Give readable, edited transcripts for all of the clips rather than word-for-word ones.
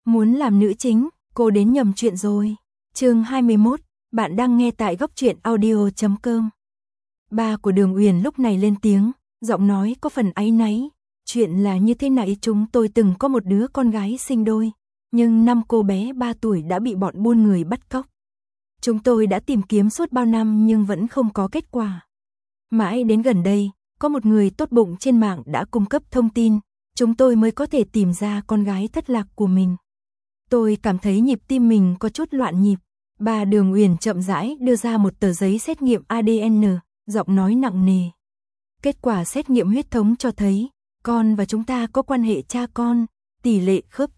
Muốn làm nữ chính, cô đến nhầm chuyện rồi. Chương 21, bạn đang nghe tại góc truyện audio.com. Ba của Đường Uyển lúc này lên tiếng, giọng nói có phần áy náy. Chuyện là như thế này, chúng tôi từng có một đứa con gái sinh đôi, nhưng năm cô bé 3 tuổi đã bị bọn buôn người bắt cóc. Chúng tôi đã tìm kiếm suốt bao năm nhưng vẫn không có kết quả. Mãi đến gần đây, có một người tốt bụng trên mạng đã cung cấp thông tin, chúng tôi mới có thể tìm ra con gái thất lạc của mình. Tôi cảm thấy nhịp tim mình có chút loạn nhịp. Bà Đường Uyển chậm rãi đưa ra một tờ giấy xét nghiệm ADN, giọng nói nặng nề. Kết quả xét nghiệm huyết thống cho thấy, con và chúng ta có quan hệ cha con, tỷ lệ khớp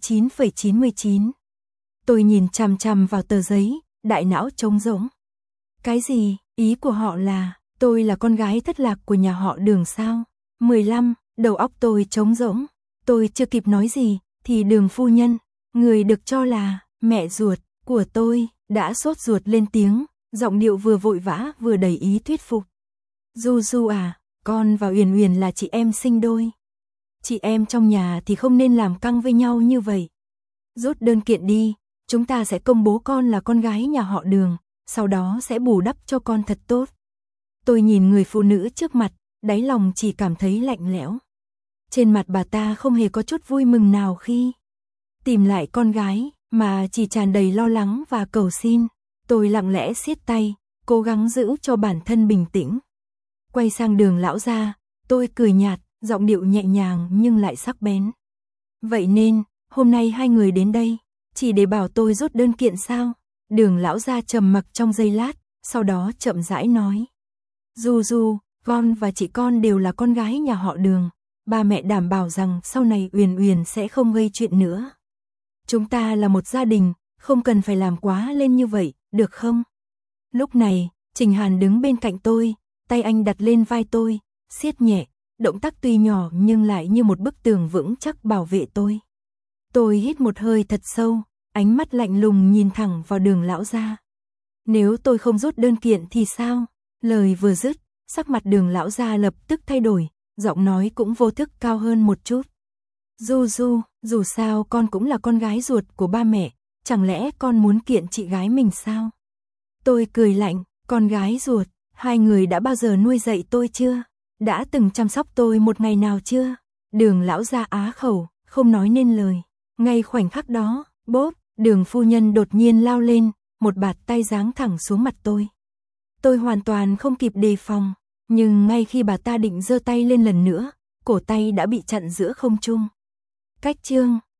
99,99. Tôi nhìn chằm chằm vào tờ giấy, đại não trống rỗng. Cái gì? Ý của họ là, tôi là con gái thất lạc của nhà họ Đường sao? 15, đầu óc tôi trống rỗng. Tôi chưa kịp nói gì, thì Đường phu nhân, người được cho là mẹ ruột của tôi, đã sốt ruột lên tiếng, giọng điệu vừa vội vã vừa đầy ý thuyết phục. Du Du à, con và Uyển Uyển là chị em sinh đôi. Chị em trong nhà thì không nên làm căng với nhau như vậy. Rút đơn kiện đi, chúng ta sẽ công bố con là con gái nhà họ Đường, sau đó sẽ bù đắp cho con thật tốt. Tôi nhìn người phụ nữ trước mặt, đáy lòng chỉ cảm thấy lạnh lẽo. Trên mặt bà ta không hề có chút vui mừng nào khi tìm lại con gái, mà chỉ tràn đầy lo lắng và cầu xin. Tôi lặng lẽ siết tay, cố gắng giữ cho bản thân bình tĩnh. Quay sang Đường lão gia, tôi cười nhạt, giọng điệu nhẹ nhàng nhưng lại sắc bén. Vậy nên, hôm nay hai người đến đây, chỉ để bảo tôi rút đơn kiện sao? Đường lão gia trầm mặc trong giây lát, sau đó chậm rãi nói. Du Du, con và chị con đều là con gái nhà họ Đường. Ba mẹ đảm bảo rằng sau này Uyển Uyển sẽ không gây chuyện nữa. Chúng ta là một gia đình, không cần phải làm quá lên như vậy, được không? Lúc này, Trình Hàn đứng bên cạnh tôi, tay anh đặt lên vai tôi, siết nhẹ, động tác tuy nhỏ nhưng lại như một bức tường vững chắc bảo vệ tôi. Tôi hít một hơi thật sâu, ánh mắt lạnh lùng nhìn thẳng vào Đường lão gia. Nếu tôi không rút đơn kiện thì sao? Lời vừa dứt, sắc mặt Đường lão gia lập tức thay đổi, giọng nói cũng vô thức cao hơn một chút. Du Du, dù sao con cũng là con gái ruột của ba mẹ, chẳng lẽ con muốn kiện chị gái mình sao? Tôi cười lạnh, con gái ruột, hai người đã bao giờ nuôi dạy tôi chưa? Đã từng chăm sóc tôi một ngày nào chưa? Đường lão gia á khẩu, không nói nên lời. Ngay khoảnh khắc đó, bốp, Đường phu nhân đột nhiên lao lên, một bạt tay giáng thẳng xuống mặt tôi. Tôi hoàn toàn không kịp đề phòng, nhưng ngay khi bà ta định giơ tay lên lần nữa, cổ tay đã bị chặn giữa không trung. Cách chương